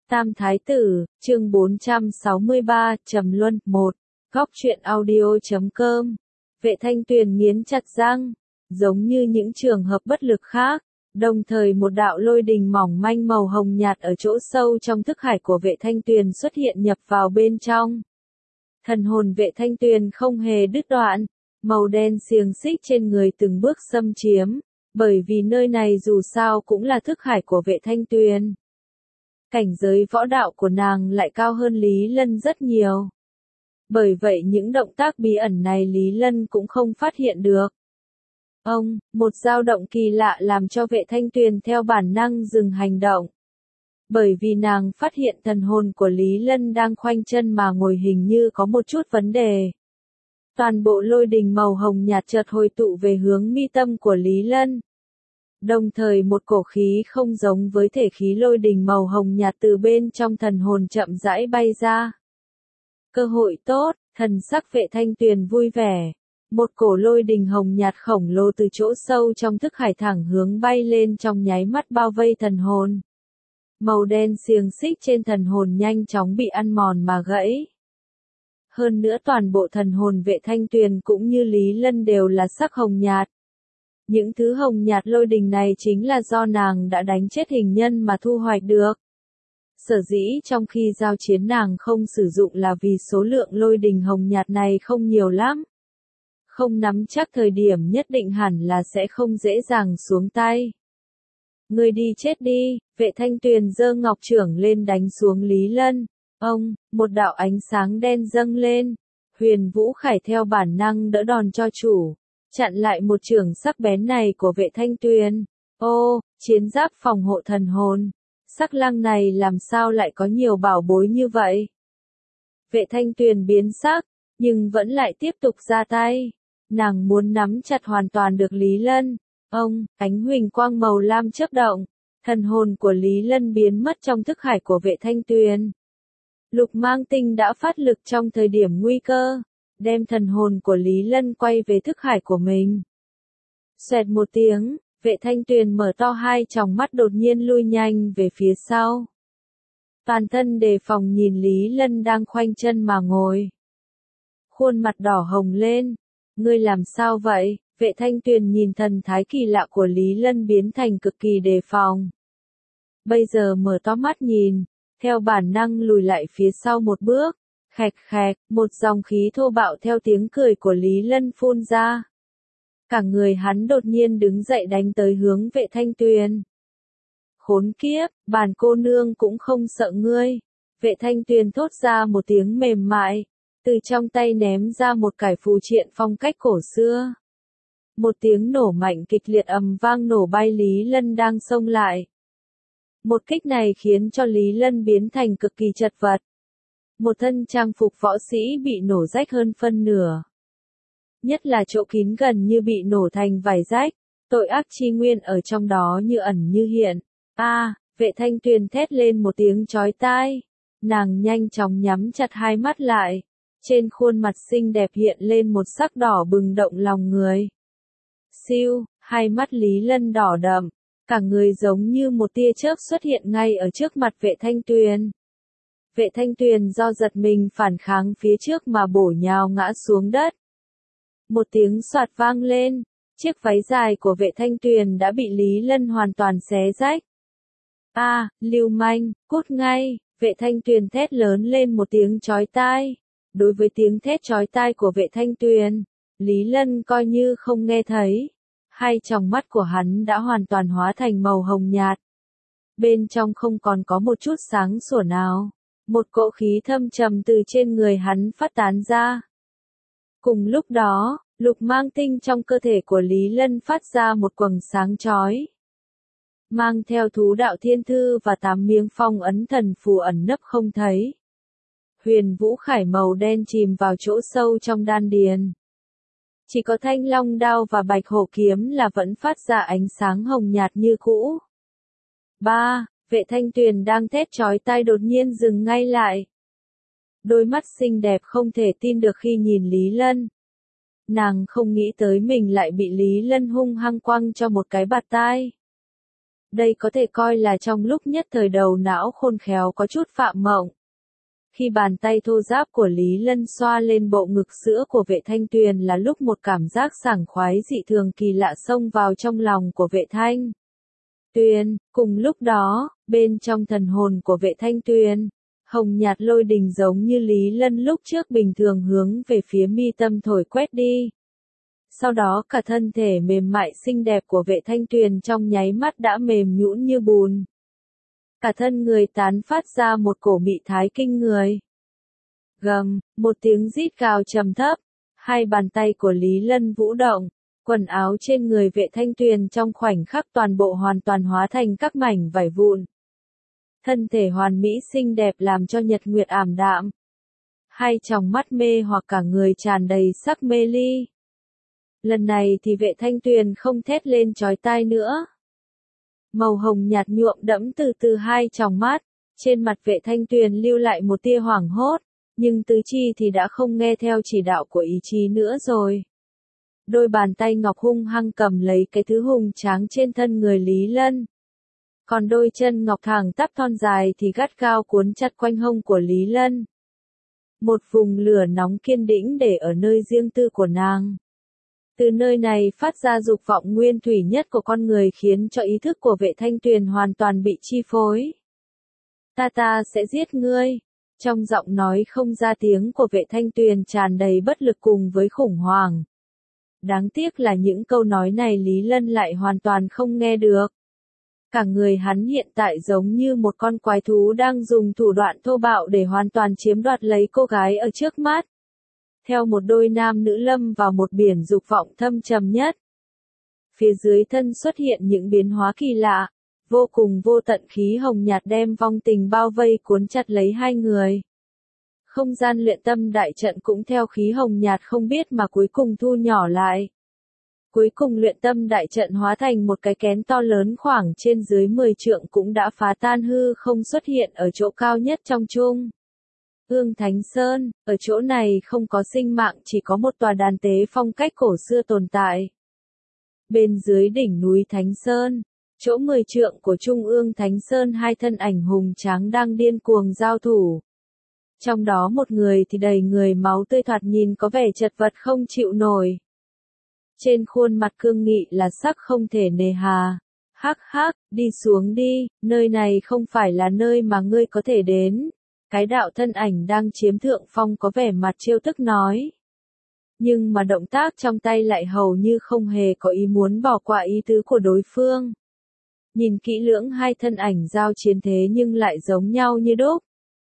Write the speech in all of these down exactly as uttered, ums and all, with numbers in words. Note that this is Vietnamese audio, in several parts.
Tam Thái Tử, chương bốn trăm sáu mươi ba, Trầm Luân, một. Góc truyện audio chấm com. Vệ Thanh Tuyền nghiến chặt răng, giống như những trường hợp bất lực khác, đồng thời một đạo lôi đình mỏng manh màu hồng nhạt ở chỗ sâu trong thức hải của Vệ Thanh Tuyền xuất hiện nhập vào bên trong. Thần hồn Vệ Thanh Tuyền không hề đứt đoạn, màu đen xiềng xích trên người từng bước xâm chiếm, bởi vì nơi này dù sao cũng là thức hải của Vệ Thanh Tuyền. Cảnh giới võ đạo của nàng lại cao hơn Lý Lân rất nhiều. Bởi vậy những động tác bí ẩn này Lý Lân cũng không phát hiện được. Ông, một dao động kỳ lạ làm cho Vệ Thanh Tuyền theo bản năng dừng hành động. Bởi vì nàng phát hiện thần hồn của Lý Lân đang khoanh chân mà ngồi hình như có một chút vấn đề. Toàn bộ lôi đình màu hồng nhạt chợt hồi tụ về hướng mi tâm của Lý Lân. Đồng thời một cổ khí không giống với thể khí lôi đình màu hồng nhạt từ bên trong thần hồn chậm rãi bay ra. Cơ hội tốt, thần sắc Vệ Thanh Tuyền vui vẻ. Một cổ lôi đình hồng nhạt khổng lồ từ chỗ sâu trong thức hải thẳng hướng bay lên trong nháy mắt bao vây thần hồn. Màu đen xiềng xích trên thần hồn nhanh chóng bị ăn mòn mà gãy. Hơn nữa toàn bộ thần hồn Vệ Thanh Tuyền cũng như Lý Lân đều là sắc hồng nhạt. Những thứ hồng nhạt lôi đình này chính là do nàng đã đánh chết hình nhân mà thu hoạch được. Sở dĩ trong khi giao chiến nàng không sử dụng là vì số lượng lôi đình hồng nhạt này không nhiều lắm. Không nắm chắc thời điểm nhất định hẳn là sẽ không dễ dàng xuống tay. Người đi chết đi, Vệ Thanh Tuyền giơ ngọc chưởng lên đánh xuống Lý Lân. Ông, một đạo ánh sáng đen dâng lên. Huyền Vũ Khải theo bản năng đỡ đòn cho chủ. Chặn lại một chưởng sắc bén này của Vệ Thanh Tuyền. Ô, chiến giáp phòng hộ thần hồn. Sắc lăng này làm sao lại có nhiều bảo bối như vậy? Vệ Thanh Tuyền biến sắc, nhưng vẫn lại tiếp tục ra tay. Nàng muốn nắm chặt hoàn toàn được Lý Lân. Ông, ánh huỳnh quang màu lam chớp động. Thần hồn của Lý Lân biến mất trong thức hải của Vệ Thanh Tuyền. Lục Mang Tinh đã phát lực trong thời điểm nguy cơ. Đem thần hồn của Lý Lân quay về thức hải của mình. Xoẹt một tiếng, Vệ Thanh Tuyền mở to hai tròng mắt đột nhiên lui nhanh về phía sau. Toàn thân đề phòng nhìn Lý Lân đang khoanh chân mà ngồi. Khuôn mặt đỏ hồng lên. Ngươi làm sao vậy? Vệ Thanh Tuyền nhìn thần thái kỳ lạ của Lý Lân biến thành cực kỳ đề phòng. Bây giờ mở to mắt nhìn, theo bản năng lùi lại phía sau một bước. Khạch khạch, một dòng khí thô bạo theo tiếng cười của Lý Lân phun ra. Cả người hắn đột nhiên đứng dậy đánh tới hướng Vệ Thanh Tuyền. Khốn kiếp, bản cô nương cũng không sợ ngươi. Vệ Thanh Tuyền thốt ra một tiếng mềm mại, từ trong tay ném ra một cải phù triện phong cách cổ xưa. Một tiếng nổ mạnh kịch liệt ầm vang nổ bay Lý Lân đang xông lại. Một kích này khiến cho Lý Lân biến thành cực kỳ chật vật. Một thân trang phục võ sĩ bị nổ rách hơn phân nửa. Nhất là chỗ kín gần như bị nổ thành vài rách, tội ác chi nguyên ở trong đó như ẩn như hiện. A, à, Vệ Thanh Tuyền thét lên một tiếng chói tai. Nàng nhanh chóng nhắm chặt hai mắt lại. Trên khuôn mặt xinh đẹp hiện lên một sắc đỏ bừng động lòng người. Siêu, hai mắt Lý Lân đỏ đậm, cả người giống như một tia chớp xuất hiện ngay ở trước mặt Vệ Thanh Tuyền. Vệ Thanh Tuyền do giật mình phản kháng phía trước mà bổ nhào ngã xuống đất. Một tiếng xoạt vang lên, chiếc váy dài của Vệ Thanh Tuyền đã bị Lý Lân hoàn toàn xé rách. A, à, lưu manh, cút ngay, Vệ Thanh Tuyền thét lớn lên một tiếng chói tai. Đối với tiếng thét chói tai của Vệ Thanh Tuyền, Lý Lân coi như không nghe thấy. Hai tròng mắt của hắn đã hoàn toàn hóa thành màu hồng nhạt. Bên trong không còn có một chút sáng sủa nào. Một cỗ khí thâm trầm từ trên người hắn phát tán ra. Cùng lúc đó, Lục Mang Tinh trong cơ thể của Lý Lân phát ra một quầng sáng chói. Mang theo thú đạo thiên thư và tám miếng phong ấn thần phù ẩn nấp không thấy. Huyền Vũ Khải màu đen chìm vào chỗ sâu trong đan điền. Chỉ có Thanh Long đao và Bạch Hổ kiếm là vẫn phát ra ánh sáng hồng nhạt như cũ. ba. Vệ Thanh Tuyền đang thét chói tai đột nhiên dừng ngay lại. Đôi mắt xinh đẹp không thể tin được khi nhìn Lý Lân. Nàng không nghĩ tới mình lại bị Lý Lân hung hăng quăng cho một cái bạt tai. Đây có thể coi là trong lúc nhất thời đầu não khôn khéo có chút phạm mộng. Khi bàn tay thô ráp của Lý Lân xoa lên bộ ngực sữa của Vệ Thanh Tuyền là lúc một cảm giác sảng khoái dị thường kỳ lạ xông vào trong lòng của Vệ Thanh Tuyền. Cùng lúc đó, bên trong thần hồn của Vệ Thanh Tuyền, hồng nhạt lôi đình giống như Lý Lân lúc trước bình thường hướng về phía mi tâm thổi quét đi. Sau đó cả thân thể mềm mại xinh đẹp của Vệ Thanh Tuyền trong nháy mắt đã mềm nhũn như bùn. Cả thân người tán phát ra một cổ mị thái kinh người. Gầm, một tiếng rít gào trầm thấp, hai bàn tay của Lý Lân vũ động, quần áo trên người Vệ Thanh Tuyền trong khoảnh khắc toàn bộ hoàn toàn hóa thành các mảnh vải vụn. Thân thể hoàn mỹ xinh đẹp làm cho nhật nguyệt ảm đạm. Hai tròng mắt mê hoặc cả người tràn đầy sắc mê ly. Lần này thì Vệ Thanh Tuyền không thét lên chói tai nữa. Màu hồng nhạt nhuộm đẫm từ từ hai tròng mắt, trên mặt Vệ Thanh Tuyền lưu lại một tia hoảng hốt, nhưng tứ chi thì đã không nghe theo chỉ đạo của ý chí nữa rồi. Đôi bàn tay ngọc hung hăng cầm lấy cái thứ hùng tráng trên thân người Lý Lân. Còn đôi chân ngọc thẳng tắp thon dài thì gắt gao cuốn chặt quanh hông của Lý Lân. Một vùng lửa nóng kiên định để ở nơi riêng tư của nàng. Từ nơi này phát ra dục vọng nguyên thủy nhất của con người khiến cho ý thức của Vệ Thanh Tuyền hoàn toàn bị chi phối. Ta ta sẽ giết ngươi. Trong giọng nói không ra tiếng của Vệ Thanh Tuyền tràn đầy bất lực cùng với khủng hoảng. Đáng tiếc là những câu nói này Lý Lân lại hoàn toàn không nghe được. Cả người hắn hiện tại giống như một con quái thú đang dùng thủ đoạn thô bạo để hoàn toàn chiếm đoạt lấy cô gái ở trước mắt. Theo một đôi nam nữ lâm vào một biển dục vọng thâm trầm nhất. Phía dưới thân xuất hiện những biến hóa kỳ lạ, vô cùng vô tận khí hồng nhạt đem vong tình bao vây cuốn chặt lấy hai người. Không gian luyện tâm đại trận cũng theo khí hồng nhạt không biết mà cuối cùng thu nhỏ lại. Cuối cùng luyện tâm đại trận hóa thành một cái kén to lớn khoảng trên dưới mười trượng cũng đã phá tan hư không xuất hiện ở chỗ cao nhất trong chung. Ương Thánh Sơn, ở chỗ này không có sinh mạng chỉ có một tòa đàn tế phong cách cổ xưa tồn tại. Bên dưới đỉnh núi Thánh Sơn, chỗ mười trượng của Trung ương Thánh Sơn hai thân ảnh hùng tráng đang điên cuồng giao thủ. Trong đó một người thì đầy người máu tươi thoạt nhìn có vẻ chật vật không chịu nổi. Trên khuôn mặt cương nghị là sắc không thể nề hà. Hắc hắc, đi xuống đi, nơi này không phải là nơi mà ngươi có thể đến. Cái đạo thân ảnh đang chiếm thượng phong có vẻ mặt trêu tức nói. Nhưng mà động tác trong tay lại hầu như không hề có ý muốn bỏ qua ý tứ của đối phương. Nhìn kỹ lưỡng hai thân ảnh giao chiến thế nhưng lại giống nhau như đúc.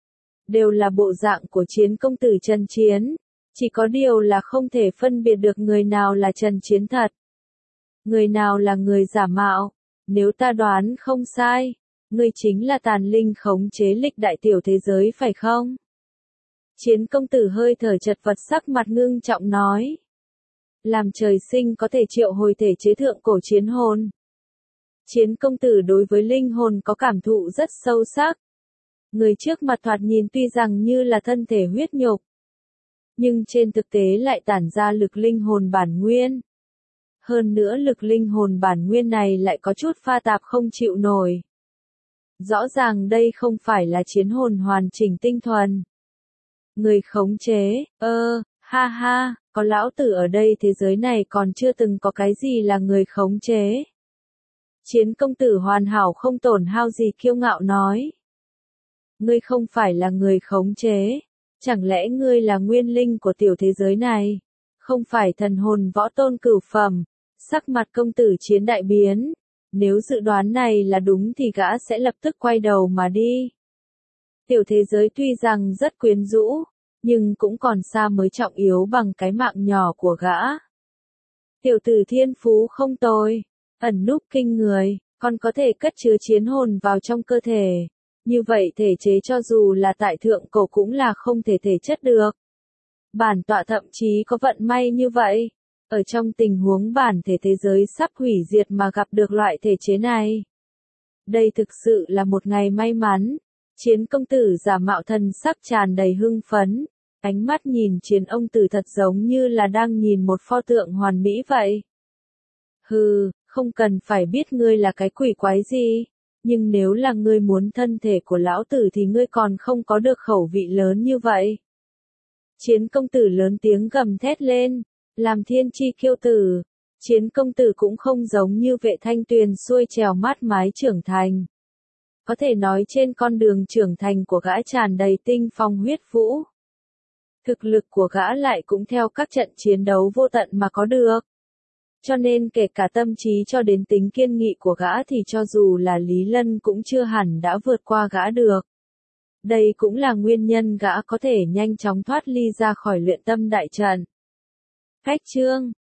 Đều là bộ dạng của chiến công tử Trần Chiến. Chỉ có điều là không thể phân biệt được người nào là Trần Chiến thật. Người nào là người giả mạo. Nếu ta đoán không sai, ngươi chính là tàn linh khống chế lịch đại tiểu thế giới phải không? Chiến công tử hơi thở chật vật sắc mặt ngưng trọng nói. Làm trời sinh có thể triệu hồi thể chế thượng cổ chiến hồn. Chiến công tử đối với linh hồn có cảm thụ rất sâu sắc. Người trước mặt thoạt nhìn tuy rằng như là thân thể huyết nhục, nhưng trên thực tế lại tản ra lực linh hồn bản nguyên. Hơn nữa lực linh hồn bản nguyên này lại có chút pha tạp không chịu nổi. Rõ ràng đây không phải là chiến hồn hoàn chỉnh tinh thuần. Người khống chế, ơ, ha ha, có lão tử ở đây thế giới này còn chưa từng có cái gì là người khống chế. Chiến công tử hoàn hảo không tổn hao gì kiêu ngạo nói. Ngươi không phải là người khống chế. Chẳng lẽ ngươi là nguyên linh của tiểu thế giới này? Không phải thần hồn võ tôn cửu phẩm. Sắc mặt công tử Chiến đại biến. Nếu dự đoán này là đúng thì gã sẽ lập tức quay đầu mà đi. Tiểu thế giới tuy rằng rất quyến rũ, nhưng cũng còn xa mới trọng yếu bằng cái mạng nhỏ của gã. Tiểu tử thiên phú không tồi, ẩn núp kinh người, còn có thể cất chứa chiến hồn vào trong cơ thể. Như vậy thể chế cho dù là tại thượng cổ cũng là không thể thể chất được. Bản tọa thậm chí có vận may như vậy. Ở trong tình huống bản thể thế giới sắp hủy diệt mà gặp được loại thể chế này. Đây thực sự là một ngày may mắn. Chiến công tử giả mạo thần sắc tràn đầy hưng phấn. Ánh mắt nhìn Chiến ông tử thật giống như là đang nhìn một pho tượng hoàn mỹ vậy. Hừ, Không cần phải biết ngươi là cái quỷ quái gì, nhưng nếu là ngươi muốn thân thể của lão tử thì ngươi còn không có được khẩu vị lớn như vậy. Chiến công tử lớn tiếng gầm thét lên, làm thiên chi kiêu tử. Chiến công tử cũng không giống như Vệ Thanh Tuyền xuôi trèo mát mái trưởng thành. Có thể nói trên con đường trưởng thành của gã tràn đầy tinh phong huyết vũ. Thực lực của gã lại cũng theo các trận chiến đấu vô tận mà có được. Cho nên kể cả tâm trí cho đến tính kiên nghị của gã thì cho dù là Lý Lân cũng chưa hẳn đã vượt qua gã được. Đây cũng là nguyên nhân gã có thể nhanh chóng thoát ly ra khỏi luyện tâm đại trận. Khách chương